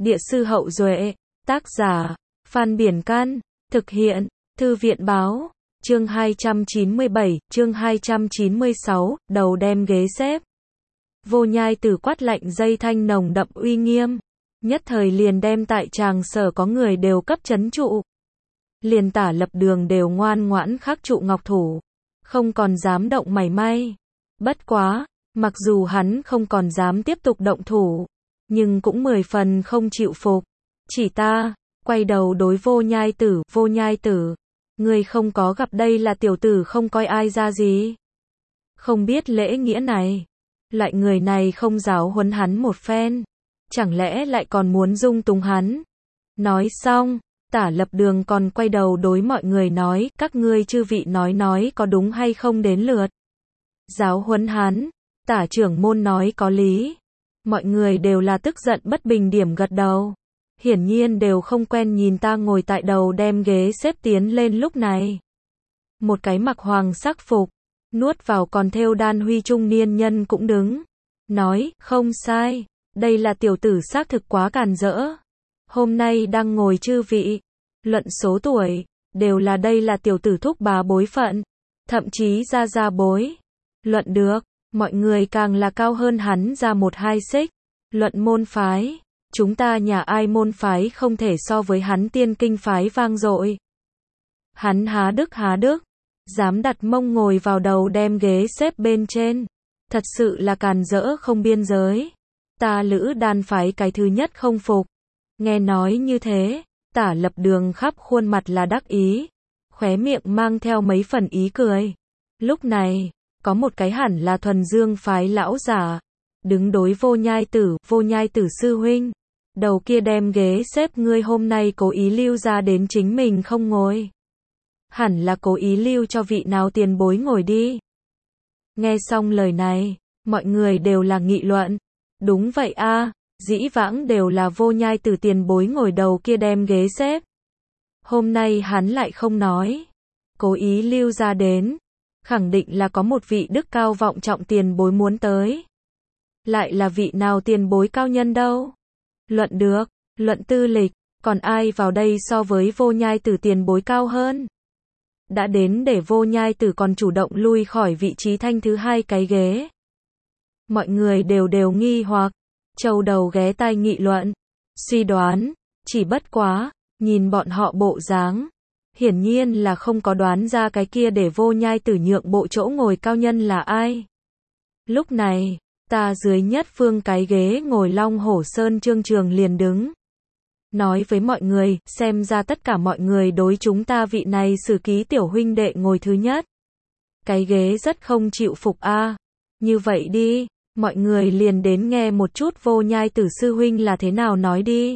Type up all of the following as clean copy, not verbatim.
Địa sư Hậu Duệ, tác giả, Phan Biển Can, thực hiện, Thư viện Báo, chương 297, chương 296, đầu đem ghế xếp. Vô Nhai Tử quát lạnh dây thanh nồng đậm uy nghiêm, nhất thời liền đem tại tràng sở có người đều cấp trấn trụ. Liền Tả Lập Đường đều ngoan ngoãn khắc trụ ngọc thủ, không còn dám động mảy may. Bất quá, mặc dù hắn không còn dám tiếp tục động thủ, nhưng cũng 10 phần không chịu phục. Chỉ ta, quay đầu đối Vô Nhai Tử, người không có gặp đây là tiểu tử không coi ai ra gì. Không biết lễ nghĩa này, lại người này không giáo huấn hắn một phen, chẳng lẽ lại còn muốn dung túng hắn. Nói xong, Tả Lập Đường còn quay đầu đối mọi người nói, các ngươi chư vị nói có đúng hay không đến lượt giáo huấn hắn. Tả trưởng môn nói có lý. Mọi người đều là tức giận bất bình điểm gật đầu. Hiển nhiên đều không quen nhìn ta ngồi tại đầu đem ghế xếp tiến lên lúc này. Một cái mặc hoàng sắc phục, nuốt vào còn thêu đan huy trung niên nhân cũng đứng. Nói, không sai, đây là tiểu tử xác thực quá càn rỡ. Hôm nay đang ngồi chư vị, luận số tuổi, đều là đây là tiểu tử thúc bá bối phận, thậm chí ra bối. Luận được, mọi người càng là cao hơn hắn ra 1-2 xích. Luận môn phái, chúng ta nhà ai môn phái không thể so với hắn Tiên Kinh phái vang dội. Hắn há đức, dám đặt mông ngồi vào đầu đem ghế xếp bên trên. Thật sự là càn rỡ không biên giới. Ta Lữ Đan phái cái thứ nhất không phục. Nghe nói như thế, Tả Lập Đường khắp khuôn mặt là đắc ý, khóe miệng mang theo mấy phần ý cười. Lúc này, có một cái hẳn là Thuần Dương phái lão giả, đứng đối Vô Nhai Tử sư huynh. Đầu kia đem ghế xếp ngươi hôm nay cố ý lưu ra đến chính mình không ngồi. Hẳn là cố ý lưu cho vị nào tiền bối ngồi đi. Nghe xong lời này, mọi người đều là nghị luận. Đúng vậy a, dĩ vãng đều là Vô Nhai Tử tiền bối ngồi đầu kia đem ghế xếp. Hôm nay hắn lại không nói, cố ý lưu ra đến, khẳng định là có một vị đức cao vọng trọng tiền bối muốn tới. Lại là vị nào tiền bối cao nhân đâu? Luận được, luận tư lịch, còn ai vào đây so với Vô Nhai Tử tiền bối cao hơn? Đã đến để Vô Nhai Tử còn chủ động lui khỏi vị trí thanh thứ 2 cái ghế. Mọi người đều nghi hoặc, châu đầu ghé tai nghị luận, suy đoán, chỉ bất quá, nhìn bọn họ bộ dáng, hiển nhiên là không có đoán ra cái kia để Vô Nhai Tử nhượng bộ chỗ ngồi cao nhân là ai. Lúc này, ta dưới nhất phương cái ghế ngồi Long Hổ Sơn Trương Trường liền đứng. Nói với mọi người, xem ra tất cả mọi người đối chúng ta vị này Sử Ký tiểu huynh đệ ngồi thứ nhất. Cái ghế rất không chịu phục a. Như vậy đi, mọi người liền đến nghe một chút Vô Nhai Tử sư huynh là thế nào nói đi.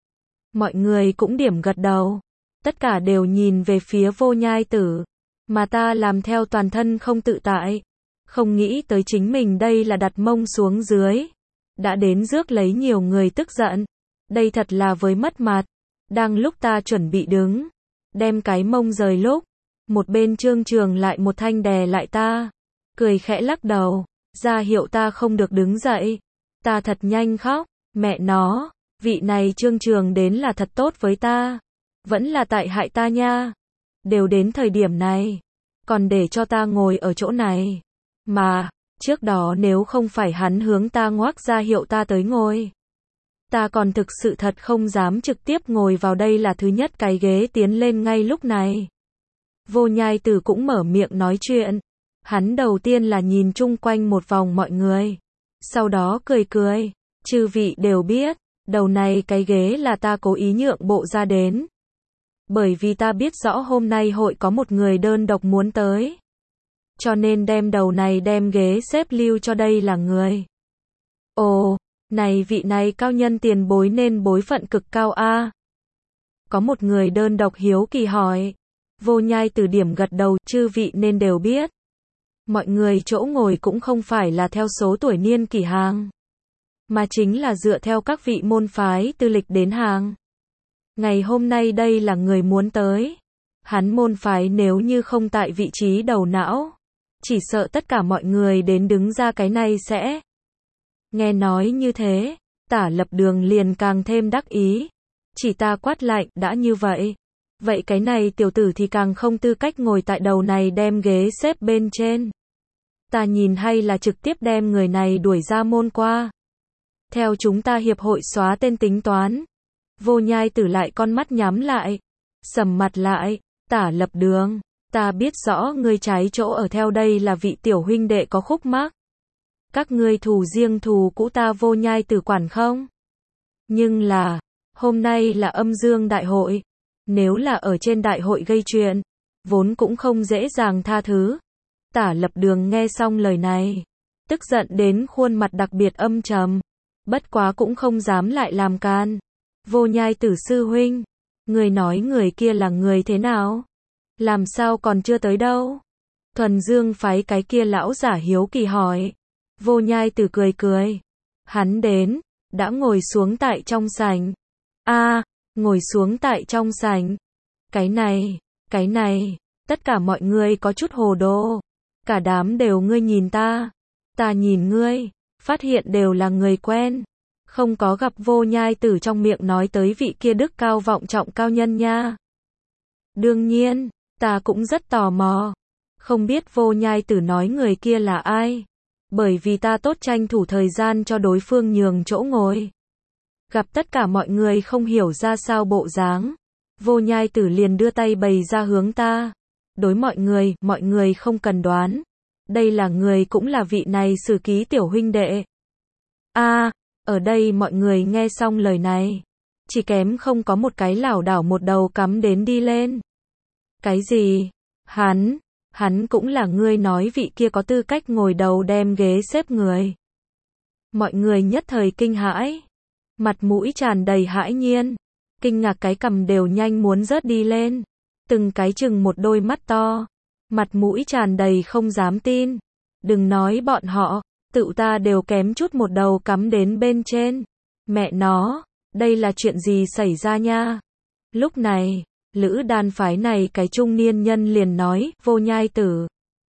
Mọi người cũng điểm gật đầu. Tất cả đều nhìn về phía Vô Nhai Tử. Mà ta làm theo toàn thân không tự tại. Không nghĩ tới chính mình đây là đặt mông xuống dưới. Đã đến rước lấy nhiều người tức giận. Đây thật là với mất mặt. Đang lúc ta chuẩn bị đứng, đem cái mông rời lúc, một bên Trương Trường lại một thanh đè lại ta, cười khẽ lắc đầu, ra hiệu ta không được đứng dậy. Ta thật nhanh khóc, mẹ nó, vị này Trương Trường đến là thật tốt với ta, vẫn là tại hại ta nha. Đều đến thời điểm này, còn để cho ta ngồi ở chỗ này. Mà, trước đó nếu không phải hắn hướng ta ngoác ra hiệu ta tới ngồi, ta còn thực sự thật không dám trực tiếp ngồi vào đây là thứ nhất cái ghế tiến lên ngay lúc này. Vô Nhai Tử cũng mở miệng nói chuyện. Hắn đầu tiên là nhìn chung quanh một vòng mọi người. Sau đó cười. Chư vị đều biết, đầu này cái ghế là ta cố ý nhượng bộ ra đến. Bởi vì ta biết rõ hôm nay hội có một người đơn độc muốn tới. Cho nên đem đầu này đem ghế xếp lưu cho đây là người. Ồ, này vị này cao nhân tiền bối nên bối phận cực cao a. Có một người đơn độc hiếu kỳ hỏi. Vô Nhai Tử điểm gật đầu, chư vị nên đều biết. Mọi người chỗ ngồi cũng không phải là theo số tuổi niên kỷ hàng, mà chính là dựa theo các vị môn phái tư lịch đến hàng. Ngày hôm nay đây là người muốn tới. Hắn môn phái nếu như không tại vị trí đầu não, chỉ sợ tất cả mọi người đến đứng ra cái này sẽ. Nghe nói như thế, Tả Lập Đường liền càng thêm đắc ý. Chỉ ta quát lạnh, đã như vậy. Vậy cái này tiểu tử thì càng không tư cách ngồi tại đầu này đem ghế xếp bên trên. Ta nhìn hay là trực tiếp đem người này đuổi ra môn qua. Theo chúng ta hiệp hội xóa tên tính toán. Vô Nhai Tử lại con mắt nhắm lại. Sầm mặt lại, Tả Lập Đường. Ta biết rõ ngươi trái chỗ ở theo đây là vị tiểu huynh đệ có khúc mắc. Các ngươi thù riêng thù cũ ta Vô Nhai Tử quản không? Nhưng là, hôm nay là âm dương đại hội. Nếu là ở trên đại hội gây chuyện, vốn cũng không dễ dàng tha thứ. Tả Lập Đường nghe xong lời này, tức giận đến khuôn mặt đặc biệt âm trầm. Bất quá cũng không dám lại làm can. Vô Nhai Tử sư huynh, người nói người kia là người thế nào? Làm sao còn chưa tới đâu? Thuần Dương phái cái kia lão giả hiếu kỳ hỏi. Vô Nhai Tử cười cười. Hắn đến, đã ngồi xuống tại trong sảnh. Ngồi xuống tại trong sảnh. Cái này, tất cả mọi người có chút hồ đồ. Cả đám đều ngươi nhìn ta nhìn ngươi, phát hiện đều là người quen. Không có gặp Vô Nhai Tử trong miệng nói tới vị kia đức cao vọng trọng cao nhân nha. Đương nhiên, ta cũng rất tò mò. Không biết Vô Nhai Tử nói người kia là ai. Bởi vì ta tốt tranh thủ thời gian cho đối phương nhường chỗ ngồi. Gặp tất cả mọi người không hiểu ra sao bộ dáng. Vô Nhai Tử liền đưa tay bày ra hướng ta. Đối mọi người không cần đoán. Đây là người cũng là vị này Sử Ký tiểu huynh đệ. Ở đây mọi người nghe xong lời này. Chỉ kém không có một cái lảo đảo một đầu cắm đến đi lên. Cái gì? Hắn cũng là ngươi nói vị kia có tư cách ngồi đầu đem ghế xếp người. Mọi người nhất thời kinh hãi. Mặt mũi tràn đầy hãi nhiên. Kinh ngạc cái cằm đều nhanh muốn rớt đi lên. Từng cái chừng một đôi mắt to. Mặt mũi tràn đầy không dám tin. Đừng nói bọn họ, tự ta đều kém chút một đầu cắm đến bên trên. Mẹ nó, đây là chuyện gì xảy ra nha? Lúc này, Lữ Đan phái này cái trung niên nhân liền nói, Vô Nhai Tử.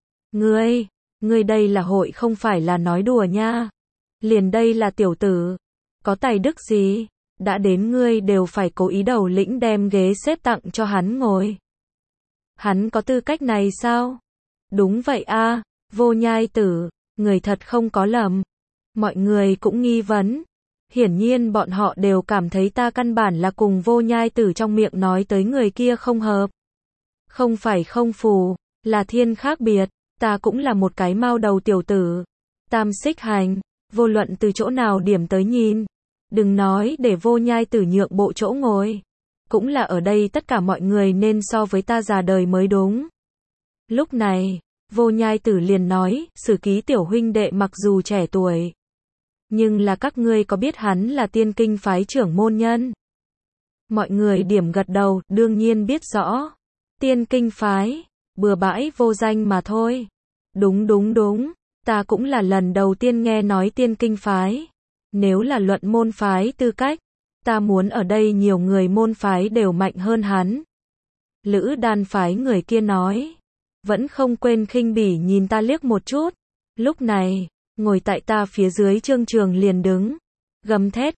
Ngươi đây là hội không phải là nói đùa nha. Liền đây là tiểu tử. Có tài đức gì? Đã đến ngươi đều phải cố ý đầu lĩnh đem ghế xếp tặng cho hắn ngồi. Hắn có tư cách này sao? Đúng vậy Vô Nhai Tử, người thật không có lầm. Mọi người cũng nghi vấn. Hiển nhiên bọn họ đều cảm thấy ta căn bản là cùng Vô Nhai Tử trong miệng nói tới người kia không hợp. Không phải không phù, là thiên khác biệt. Ta cũng là một cái mao đầu tiểu tử. Tam xích hành, vô luận từ chỗ nào điểm tới nhìn. Đừng nói để Vô Nhai Tử nhượng bộ chỗ ngồi. Cũng là ở đây tất cả mọi người nên so với ta già đời mới đúng. Lúc này, Vô Nhai Tử liền nói, Sử Ký tiểu huynh đệ mặc dù trẻ tuổi. Nhưng là các ngươi có biết hắn là Tiên Kinh phái trưởng môn nhân? Mọi người điểm gật đầu, đương nhiên biết rõ. Tiên Kinh phái, bừa bãi vô danh mà thôi. Đúng, ta cũng là lần đầu tiên nghe nói Tiên Kinh phái. Nếu là luận môn phái tư cách, ta muốn ở đây nhiều người môn phái đều mạnh hơn hắn. Lữ Đan phái người kia nói. Vẫn không quên khinh bỉ nhìn ta liếc một chút. Lúc này, ngồi tại ta phía dưới Trương Trường liền đứng. Gầm thét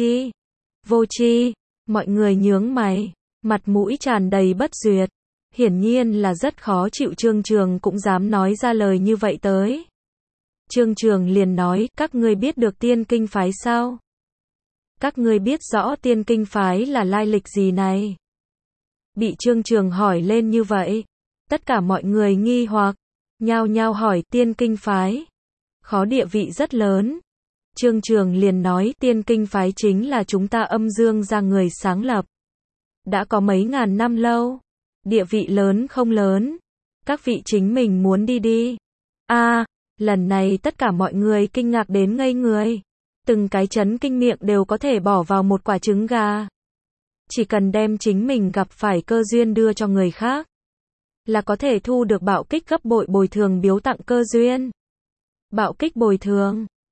vô tri, mọi người nhướng mày. Mặt mũi tràn đầy bất duyệt. Hiển nhiên là rất khó chịu Trương Trường cũng dám nói ra lời như vậy tới. Trương Trường liền nói, các ngươi biết được Tiên Kinh phái sao? Các ngươi biết rõ Tiên Kinh phái là lai lịch gì này? Bị Trương Trường hỏi lên như vậy, tất cả mọi người nghi hoặc, nhao nhao hỏi Tiên Kinh phái. Khó địa vị rất lớn. Trương Trường liền nói Tiên Kinh phái chính là chúng ta âm dương ra người sáng lập. Đã có mấy ngàn năm lâu. Địa vị lớn không lớn. Các vị chính mình muốn đi. Lần này tất cả mọi người kinh ngạc đến ngây người. Từng cái chấn kinh miệng đều có thể bỏ vào một quả trứng gà. Chỉ cần đem chính mình gặp phải cơ duyên đưa cho người khác, là có thể thu được bạo kích gấp bội bồi thường biếu tặng cơ duyên. Bạo kích bồi thường.